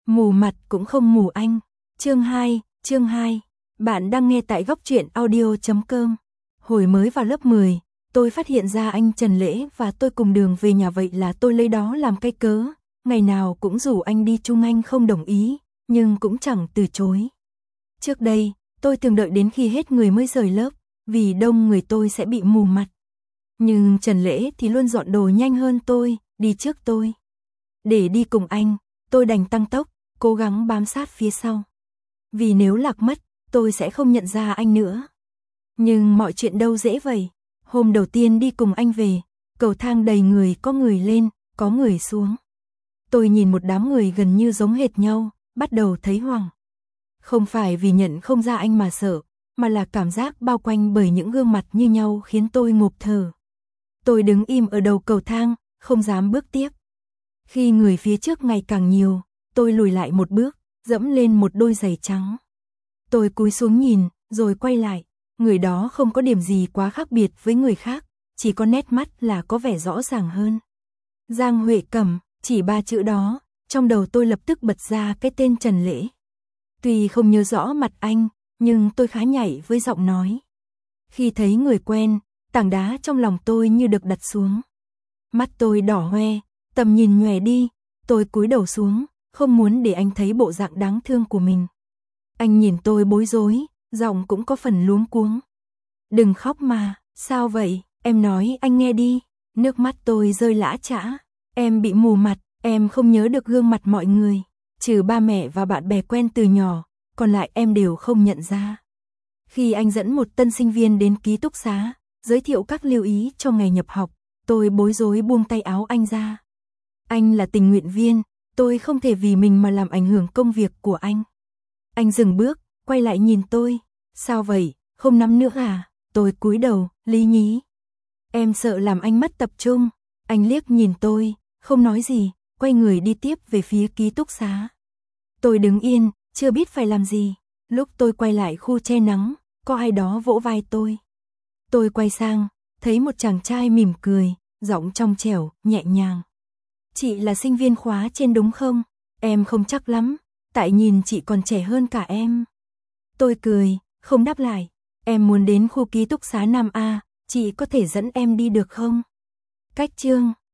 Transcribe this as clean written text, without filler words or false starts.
Mù mặt cũng không mù anh. Chương 2. Bạn đang nghe tại góc truyện audio.com. Hồi mới vào lớp 10, tôi phát hiện ra anh Trần Lễ và tôi cùng đường về nhà, vậy là tôi lấy đó làm cái cớ. Ngày nào cũng rủ anh đi chung, anh không đồng ý, nhưng cũng chẳng từ chối. Trước đây, tôi thường đợi đến khi hết người mới rời lớp, vì đông người tôi sẽ bị mù mặt. Nhưng Trần Lễ thì luôn dọn đồ nhanh hơn tôi, đi trước tôi. Để đi cùng anh, tôi đành tăng tốc, cố gắng bám sát phía sau. Vì nếu lạc mất, tôi sẽ không nhận ra anh nữa. Nhưng mọi chuyện đâu dễ vậy. Hôm đầu tiên đi cùng anh về, cầu thang đầy người, có người lên, có người xuống. Tôi nhìn một đám người gần như giống hệt nhau, bắt đầu thấy hoảng. Không phải vì nhận không ra anh mà sợ, mà là cảm giác bao quanh bởi những gương mặt như nhau khiến tôi ngộp thở. Tôi đứng im ở đầu cầu thang, không dám bước tiếp. Khi người phía trước ngày càng nhiều, tôi lùi lại một bước, dẫm lên một đôi giày trắng. Tôi cúi xuống nhìn, rồi quay lại. Người đó không có điểm gì quá khác biệt với người khác, chỉ có nét mắt là có vẻ rõ ràng hơn. Giang Huệ Cẩm, chỉ 3 chữ đó, trong đầu tôi lập tức bật ra cái tên Trần Lễ. Tuy không nhớ rõ mặt anh, nhưng tôi khá nhạy với giọng nói. Khi thấy người quen, tảng đá trong lòng tôi như được đặt xuống. Mắt tôi đỏ hoe, tầm nhìn nhòe đi, tôi cúi đầu xuống, không muốn để anh thấy bộ dạng đáng thương của mình. Anh nhìn tôi bối rối, giọng cũng có phần luống cuống. Đừng khóc mà, sao vậy, em nói anh nghe đi. Nước mắt tôi rơi lã chã. Em bị mù mặt, em không nhớ được gương mặt mọi người. Trừ ba mẹ và bạn bè quen từ nhỏ, còn lại em đều không nhận ra. Khi anh dẫn một tân sinh viên đến ký túc xá, giới thiệu các lưu ý cho ngày nhập học, tôi bối rối buông tay áo anh ra. Anh là tình nguyện viên, tôi không thể vì mình mà làm ảnh hưởng công việc của anh. Anh dừng bước, quay lại nhìn tôi. Sao vậy, không nắm nữa à? Tôi cúi đầu, lý nhí. Em sợ làm anh mất tập trung. Anh liếc nhìn tôi, không nói gì, quay người đi tiếp về phía ký túc xá. Tôi đứng yên, chưa biết phải làm gì. Lúc tôi quay lại khu che nắng, có ai đó vỗ vai tôi. Tôi quay sang, thấy một chàng trai mỉm cười, giọng trong trẻo, nhẹ nhàng. Chị là sinh viên khóa trên đúng không? Em không chắc lắm, tại nhìn chị còn trẻ hơn cả em. Tôi cười, không đáp lại. Em muốn đến khu ký túc xá Nam A, chị có thể dẫn em đi được không? Cách chương